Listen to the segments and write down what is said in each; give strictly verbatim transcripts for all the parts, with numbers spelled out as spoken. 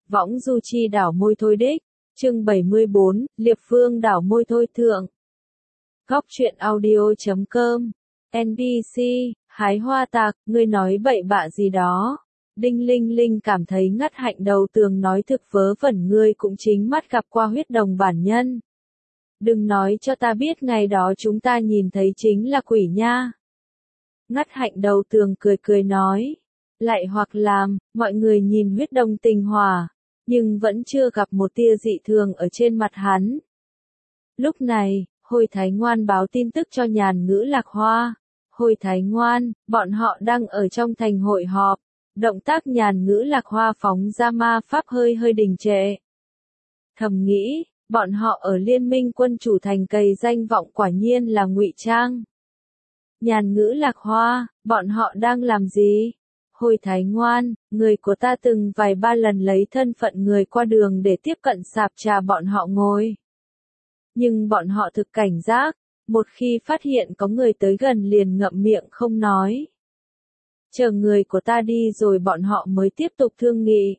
Võng du chi đảo môi thôi đích. Chương bảy mươi bốn, Liệp Phương đảo môi thôi thượng. Góc truyện audio chấm com. en pê xê, hái hoa tạc, ngươi nói bậy bạ gì đó. Đinh Linh Linh cảm thấy ngắt hạnh đầu tường nói thực vớ vẩn, ngươi cũng chính mắt gặp qua huyết đồng bản nhân. Đừng nói cho ta biết ngày đó chúng ta nhìn thấy chính là quỷ nha. Ngắt hạnh đầu tường cười cười nói. Lại hoặc làm, mọi người nhìn huyết đồng tình hòa, nhưng vẫn chưa gặp một tia dị thường ở trên mặt hắn. Lúc này, Hồi Thái Ngoan báo tin tức cho Nhàn Ngữ Lạc Hoa. Hồi Thái Ngoan, bọn họ đang ở trong thành hội họp. Động tác Nhàn Ngữ Lạc Hoa phóng ra ma pháp hơi hơi đình trệ. Thầm nghĩ, bọn họ ở liên minh quân chủ thành cầy danh vọng quả nhiên là ngụy trang. Nhàn Ngữ Lạc Hoa, bọn họ đang làm gì? Hồi Thái Ngoan, người của ta từng vài ba lần lấy thân phận người qua đường để tiếp cận sạp trà bọn họ ngồi. Nhưng bọn họ thực cảnh giác, một khi phát hiện có người tới gần liền ngậm miệng không nói. Chờ người của ta đi rồi bọn họ mới tiếp tục thương nghị.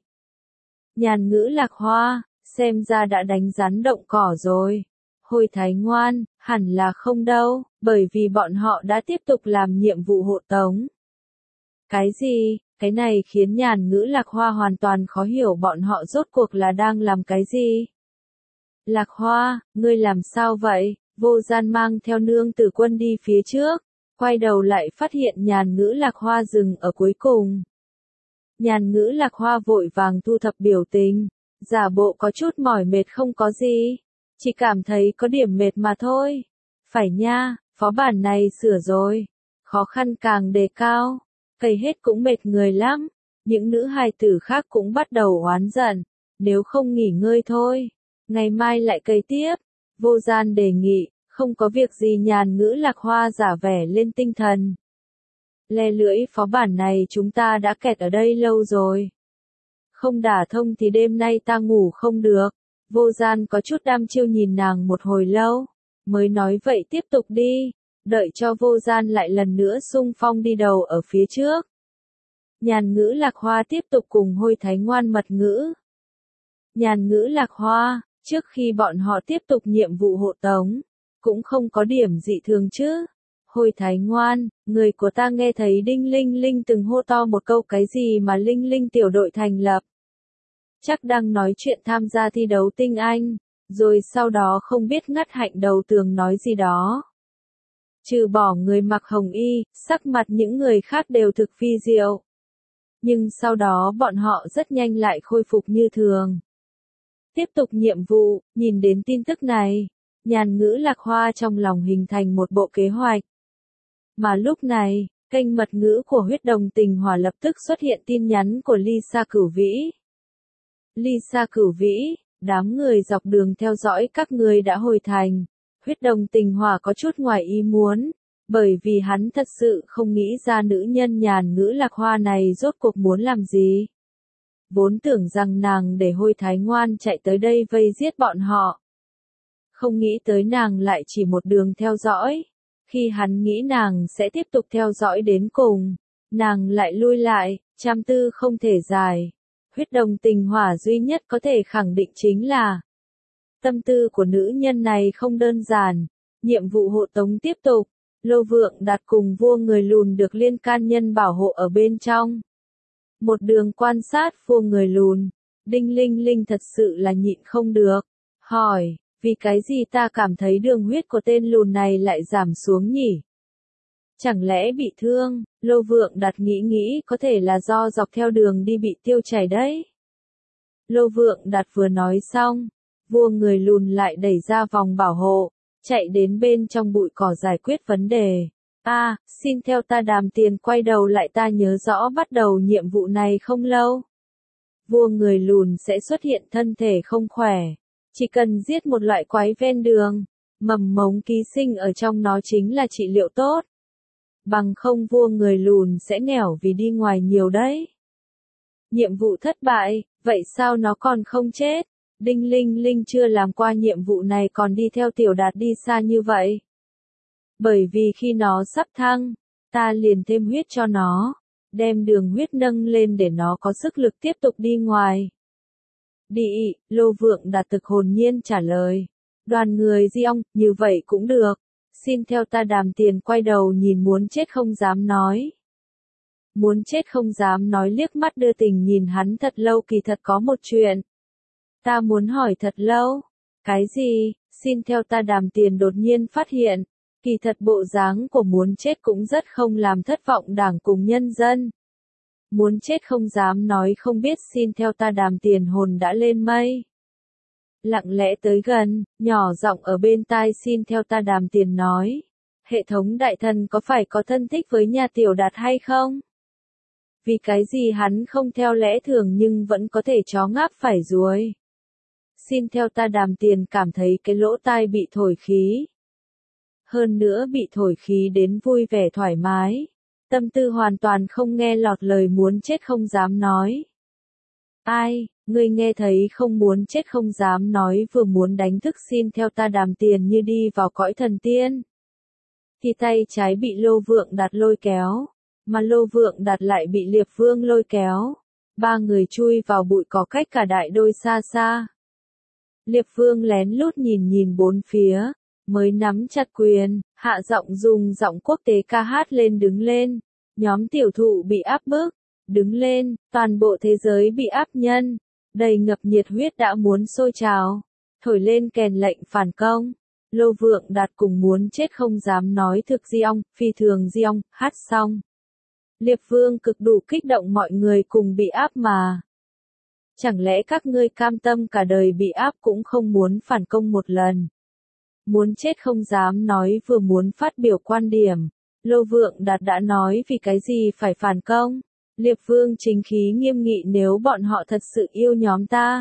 Nhàn Ngữ Lạc Hoa, xem ra đã đánh rắn động cỏ rồi. Hồi Thái Ngoan, hẳn là không đâu, bởi vì bọn họ đã tiếp tục làm nhiệm vụ hộ tống. Cái gì? Cái này khiến Nhàn Ngữ Lạc Hoa hoàn toàn khó hiểu bọn họ rốt cuộc là đang làm cái gì. Lạc Hoa, ngươi làm sao vậy? Vô Gian mang theo nương tử quân đi phía trước, quay đầu lại phát hiện Nhàn Ngữ Lạc Hoa dừng ở cuối cùng. Nhàn Ngữ Lạc Hoa vội vàng thu thập biểu tình, giả bộ có chút mỏi mệt không có gì, chỉ cảm thấy có điểm mệt mà thôi. Phải nha, phó bản này sửa rồi, khó khăn càng đề cao. Cày hết cũng mệt người lắm, những nữ hài tử khác cũng bắt đầu oán giận, nếu không nghỉ ngơi thôi, ngày mai lại cày tiếp. Vô Gian đề nghị, không có việc gì. Nhàn Ngữ Lạc Hoa giả vẻ lên tinh thần. Le lưỡi, phó bản này chúng ta đã kẹt ở đây lâu rồi. Không đả thông thì đêm nay ta ngủ không được. Vô Gian có chút đăm chiêu nhìn nàng một hồi lâu, mới nói vậy tiếp tục đi. Đợi cho Vô Gian lại lần nữa xung phong đi đầu ở phía trước. Nhàn Ngữ Lạc Hoa tiếp tục cùng Hồi Thái Ngoan mật ngữ. Nhàn Ngữ Lạc Hoa, trước khi bọn họ tiếp tục nhiệm vụ hộ tống, cũng không có điểm dị thường chứ. Hồi Thái Ngoan, người của ta nghe thấy Đinh Linh Linh từng hô to một câu cái gì mà Linh Linh tiểu đội thành lập. Chắc đang nói chuyện tham gia thi đấu tinh anh, rồi sau đó không biết ngắt hạnh đầu tường nói gì đó. Trừ bỏ người mặc hồng y, sắc mặt những người khác đều thực phi diệu. Nhưng sau đó bọn họ rất nhanh lại khôi phục như thường. Tiếp tục nhiệm vụ, nhìn đến tin tức này, Nhàn Ngữ Lạc Hoa trong lòng hình thành một bộ kế hoạch. Mà lúc này, kênh mật ngữ của huyết đồng tình hòa lập tức xuất hiện tin nhắn của Lisa Cửu Vĩ. Lisa Cửu Vĩ, đám người dọc đường theo dõi các ngươi đã hồi thành. Huyết đồng tình hòa có chút ngoài ý muốn, bởi vì hắn thật sự không nghĩ ra nữ nhân Nhàn Ngữ Lạc Hoa này rốt cuộc muốn làm gì. Vốn tưởng rằng nàng để Hồi Thái Ngoan chạy tới đây vây giết bọn họ. Không nghĩ tới nàng lại chỉ một đường theo dõi. Khi hắn nghĩ nàng sẽ tiếp tục theo dõi đến cùng, nàng lại lui lại, trăm tư không thể giải. Huyết đồng tình hỏa duy nhất có thể khẳng định chính là tâm tư của nữ nhân này không đơn giản. Nhiệm vụ hộ tống tiếp tục, Lô Vượng Đạt cùng vua người lùn được liên can nhân bảo hộ ở bên trong. Một đường quan sát vua người lùn, Đinh Linh Linh thật sự là nhịn không được, hỏi, vì cái gì ta cảm thấy đường huyết của tên lùn này lại giảm xuống nhỉ? Chẳng lẽ bị thương? Lô Vượng Đạt nghĩ nghĩ có thể là do dọc theo đường đi bị tiêu chảy đấy. Lô Vượng Đạt vừa nói xong, vua người lùn lại đẩy ra vòng bảo hộ, chạy đến bên trong bụi cỏ giải quyết vấn đề. A, à, xin theo ta đàm tiền. Quay đầu lại, ta nhớ rõ bắt đầu nhiệm vụ này không lâu, vua người lùn sẽ xuất hiện thân thể không khỏe. Chỉ cần giết một loại quái ven đường, mầm mống ký sinh ở trong nó chính là trị liệu tốt. Bằng không vua người lùn sẽ nghèo vì đi ngoài nhiều đấy. Nhiệm vụ thất bại, vậy sao nó còn không chết? Đinh Linh Linh chưa làm qua nhiệm vụ này còn đi theo Tiểu Đạt đi xa như vậy. Bởi vì khi nó sắp thăng, ta liền thêm huyết cho nó, đem đường huyết nâng lên để nó có sức lực tiếp tục đi ngoài. Đi, Lô Vượng Đạt thực hồn nhiên trả lời. Đoàn người Di Ong, như vậy cũng được. Xin theo ta. Đàm Tiền quay đầu nhìn muốn chết không dám nói. Muốn chết không dám nói liếc mắt đưa tình nhìn hắn thật lâu. Kỳ thật có một chuyện. Ta muốn hỏi thật lâu. Cái gì? Xin theo ta. Đàm Tiền đột nhiên phát hiện. Kỳ thật bộ dáng của muốn chết cũng rất không làm thất vọng đảng cùng nhân dân. Muốn chết không dám nói không biết. Xin theo ta. Đàm Tiền hồn đã lên mây. Lặng lẽ tới gần, nhỏ giọng ở bên tai. Xin theo ta. Đàm Tiền nói. Hệ thống đại thần có phải có thân thích với nhà Tiểu Đạt hay không? Vì cái gì hắn không theo lẽ thường nhưng vẫn có thể chó ngáp phải ruồi? Xin theo ta. Đàm Tiền cảm thấy cái lỗ tai bị thổi khí. Hơn nữa bị thổi khí đến vui vẻ thoải mái. Tâm tư hoàn toàn không nghe lọt lời muốn chết không dám nói. Ai, ngươi nghe thấy không? Muốn chết không dám nói vừa muốn đánh thức xin theo ta. Đàm Tiền như đi vào cõi thần tiên. Thì tay trái bị Lô Vượng Đạt lôi kéo, mà Lô Vượng Đạt lại bị Liệp Vương lôi kéo. Ba người chui vào bụi cỏ cách cả đại đôi xa xa. Liệp Vương lén lút nhìn nhìn bốn phía, mới nắm chặt quyền, hạ giọng dùng giọng quốc tế ca hát lên. Đứng lên, nhóm tiểu thụ bị áp bức. Đứng lên, toàn bộ thế giới bị áp nhân. Đầy ngập nhiệt huyết đã muốn sôi trào. Thổi lên kèn lệnh phản công. Lô Vượng Đạt cùng muốn chết không dám nói thực Di Ong, phi thường Di Ong, hát xong. Liệp Vương cực đủ kích động mọi người cùng bị áp mà. Chẳng lẽ các ngươi cam tâm cả đời bị áp cũng không muốn phản công một lần? Muốn chết không dám nói vừa muốn phát biểu quan điểm. Lô Vượng Đạt đã nói vì cái gì phải phản công. Liệp Vương chính khí nghiêm nghị nếu bọn họ thật sự yêu nhóm ta.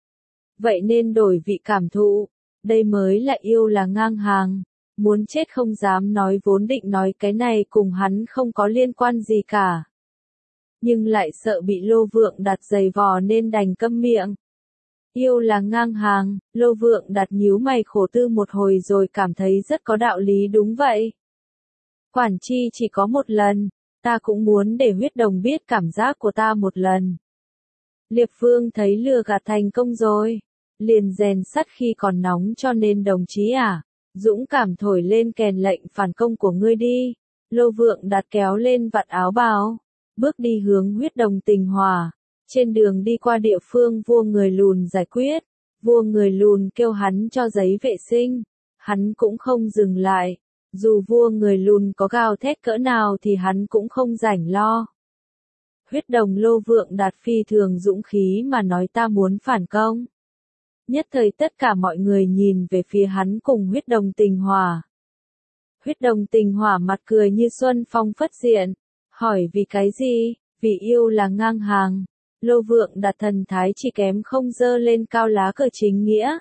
Vậy nên đổi vị cảm thụ. Đây mới là yêu là ngang hàng. Muốn chết không dám nói vốn định nói cái này cùng hắn không có liên quan gì cả. Nhưng lại sợ bị Lô Vượng Đạt giày vò nên đành câm miệng. Yêu là ngang hàng, Lô Vượng Đạt nhíu mày khổ tư một hồi rồi cảm thấy rất có đạo lý. Đúng vậy. Quản chi chỉ có một lần, ta cũng muốn để huyết đồng biết cảm giác của ta một lần. Liệp Vương thấy lừa gạt thành công rồi, liền rèn sắt khi còn nóng cho nên đồng chí à, dũng cảm thổi lên kèn lệnh phản công của ngươi đi. Lô Vượng Đạt kéo lên vạt áo bào, bước đi hướng huyết đồng tình hòa. Trên đường đi qua địa phương vua người lùn giải quyết, vua người lùn kêu hắn cho giấy vệ sinh, hắn cũng không dừng lại. Dù vua người lùn có gào thét cỡ nào thì hắn cũng không rảnh lo. Huyết đồng Lô Vượng Đạt phi thường dũng khí mà nói ta muốn phản công. Nhất thời tất cả mọi người nhìn về phía hắn cùng huyết đồng tình hòa. Huyết đồng tình hòa mặt cười như xuân phong phất diện, hỏi vì cái gì? Vì yêu là ngang hàng. Lô Vượng Đạt thần thái chỉ kém không dơ lên cao lá cờ chính nghĩa.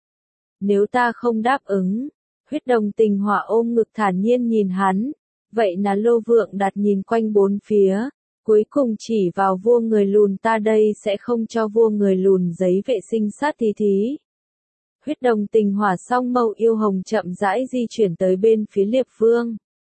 Nếu ta không đáp ứng, huyết đồng tình hòa ôm ngực thản nhiên nhìn hắn. Vậy là Lô Vượng Đạt nhìn quanh bốn phía, cuối cùng chỉ vào vua người lùn ta đây sẽ không cho vua người lùn giấy vệ sinh sát thí thí. Huyết đồng tình hòa song mâu yêu hồng chậm rãi di chuyển tới bên phía Liệp Vương.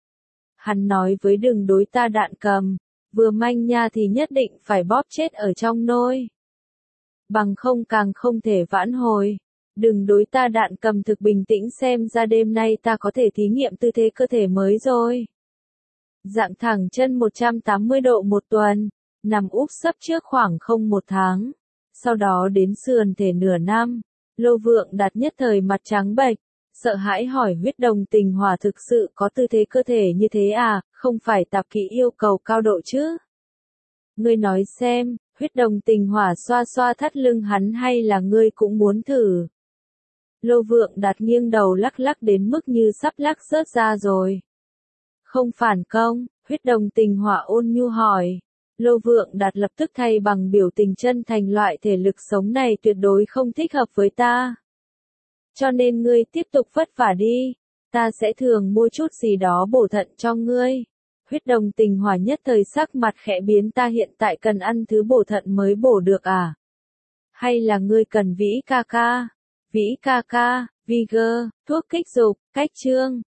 Hắn nói với đừng đối ta đạn cầm, vừa manh nha thì nhất định phải bóp chết ở trong nôi. Bằng không càng không thể vãn hồi. Đừng đối ta đạn cầm thực bình tĩnh xem ra đêm nay ta có thể thí nghiệm tư thế cơ thể mới rồi. Dạng thẳng chân một trăm tám mươi độ một tuần, nằm úp sấp trước khoảng không một tháng. Sau đó đến sườn thể nửa năm, Lô Vượng Đạt nhất thời mặt trắng bệch, sợ hãi hỏi huyết đồng tình hòa thực sự có tư thế cơ thể như thế à, không phải tạp kỹ yêu cầu cao độ chứ. Ngươi nói xem, huyết đồng tình hòa xoa xoa thắt lưng hắn hay là ngươi cũng muốn thử. Lô Vượng Đạt nghiêng đầu lắc lắc đến mức như sắp lắc rớt ra rồi. Không phản công, huyết đồng tình hỏa ôn nhu hỏi. Lô Vượng Đạt lập tức thay bằng biểu tình chân thành loại thể lực sống này tuyệt đối không thích hợp với ta. Cho nên ngươi tiếp tục vất vả đi, ta sẽ thường mua chút gì đó bổ thận cho ngươi. Huyết đồng tình hỏa nhất thời sắc mặt khẽ biến ta hiện tại cần ăn thứ bổ thận mới bổ được à? Hay là ngươi cần vĩ ca ca? Vĩ ca ca, Viger, thuốc kích dục, cách chương.